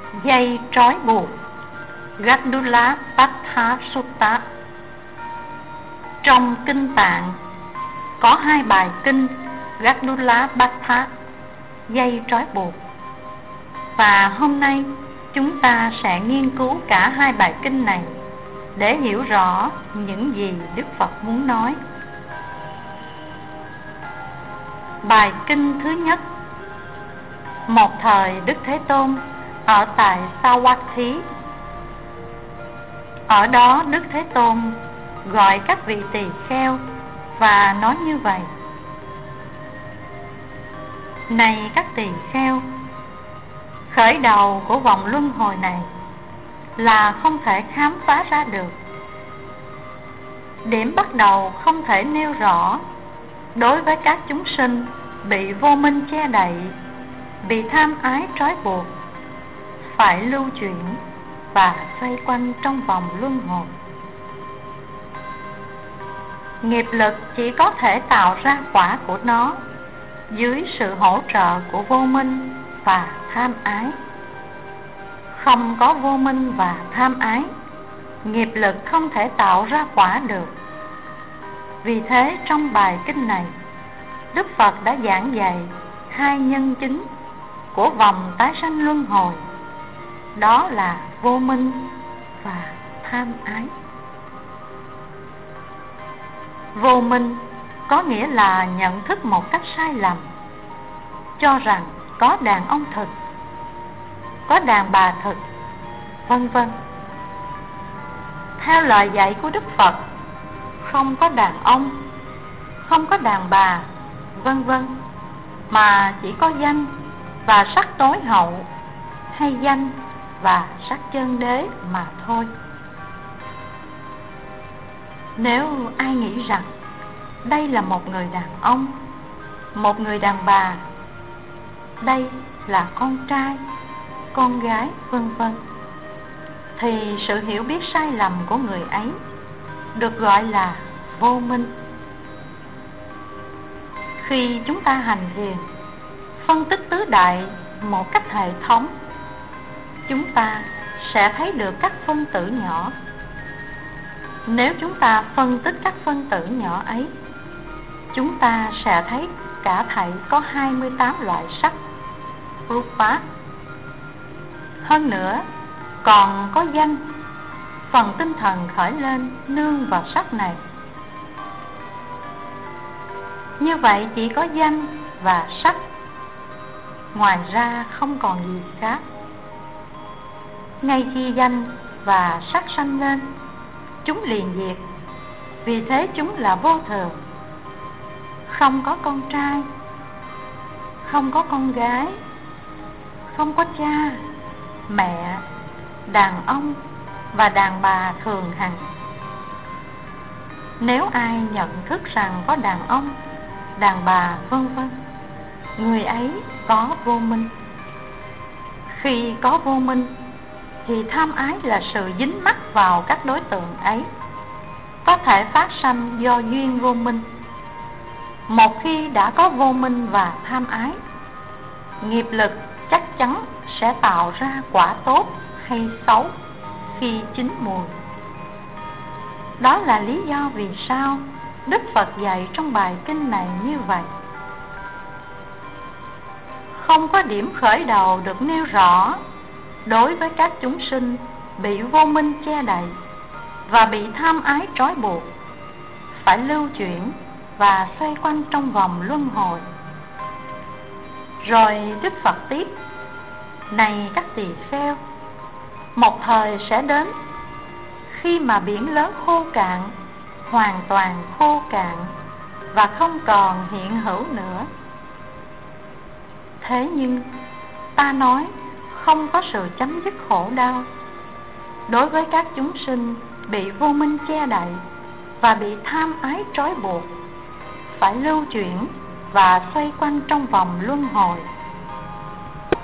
Dây trói buộc. Gaddula Patha Sutta. Trong kinh Tạng có hai bài kinh Gaddula Patha, dây trói buộc. Và hôm nay chúng ta sẽ nghiên cứu cả hai bài kinh này để hiểu rõ những gì Đức Phật muốn nói. Bài kinh thứ nhất. Một thời Đức Thế Tôn ở tại Savatthi. Ở đó Đức Thế Tôn gọi các vị tỳ kheo và nói như vậy: Này các tỳ kheo, khởi đầu của vòng luân hồi này là không thể khám phá ra được. Điểm bắt đầu không thể nêu rõ đối với các chúng sinh bị vô minh che đậy, bị tham ái trói buộc, phải lưu chuyển và xoay quanh trong vòng luân hồi. Nghiệp lực chỉ có thể tạo ra quả của nó dưới sự hỗ trợ của vô minh và tham ái. Không có vô minh và tham ái, nghiệp lực không thể tạo ra quả được. Vì thế trong bài kinh này, Đức Phật đã giảng dạy hai nhân chứng của vòng tái sanh luân hồi, đó là vô minh và tham ái. Vô minh có nghĩa là nhận thức một cách sai lầm, cho rằng có đàn ông thực, có đàn bà thực, vân vân. Theo lời dạy của Đức Phật, không có đàn ông, không có đàn bà, vân vân, mà chỉ có danh và sắc tối hậu, hay danh và sắc chân đế mà thôi. Nếu ai nghĩ rằng đây là một người đàn ông, một người đàn bà, đây là con trai, con gái, vân vân, thì sự hiểu biết sai lầm của người ấy được gọi là vô minh. Khi chúng ta hành thiền, phân tích tứ đại một cách hệ thống, chúng ta sẽ thấy được các phân tử nhỏ. Nếu chúng ta phân tích các phân tử nhỏ ấy, chúng ta sẽ thấy cả thảy có 28 loại sắc rupa. Hơn nữa, còn có danh, phần tinh thần khởi lên nương vào sắc này. Như vậy chỉ có danh và sắc, ngoài ra không còn gì khác. Ngay khi danh và sắc sanh lên, chúng liền diệt. Vì thế chúng là vô thường. Không có con trai, không có con gái, không có cha, mẹ, đàn ông và đàn bà thường hằng. Nếu ai nhận thức rằng có đàn ông, đàn bà, vân vân, người ấy có vô minh. Khi có vô minh thì tham ái là sự dính mắc vào các đối tượng ấy, có thể phát sanh do duyên vô minh. Một khi đã có vô minh và tham ái, nghiệp lực chắc chắn sẽ tạo ra quả tốt hay xấu khi chín mùi. Đó là lý do vì sao Đức Phật dạy trong bài kinh này như vậy. Không có điểm khởi đầu được nêu rõ đối với các chúng sinh bị vô minh che đậy và bị tham ái trói buộc, phải lưu chuyển và xoay quanh trong vòng luân hồi. Rồi Đức Phật tiếp: Này các tỳ kheo, một thời sẽ đến khi mà biển lớn khô cạn, hoàn toàn khô cạn và không còn hiện hữu nữa. Thế nhưng ta nói không có sự chấm dứt khổ đau đối với các chúng sinh bị vô minh che đậy và bị tham ái trói buộc, phải lưu chuyển và xoay quanh trong vòng luân hồi.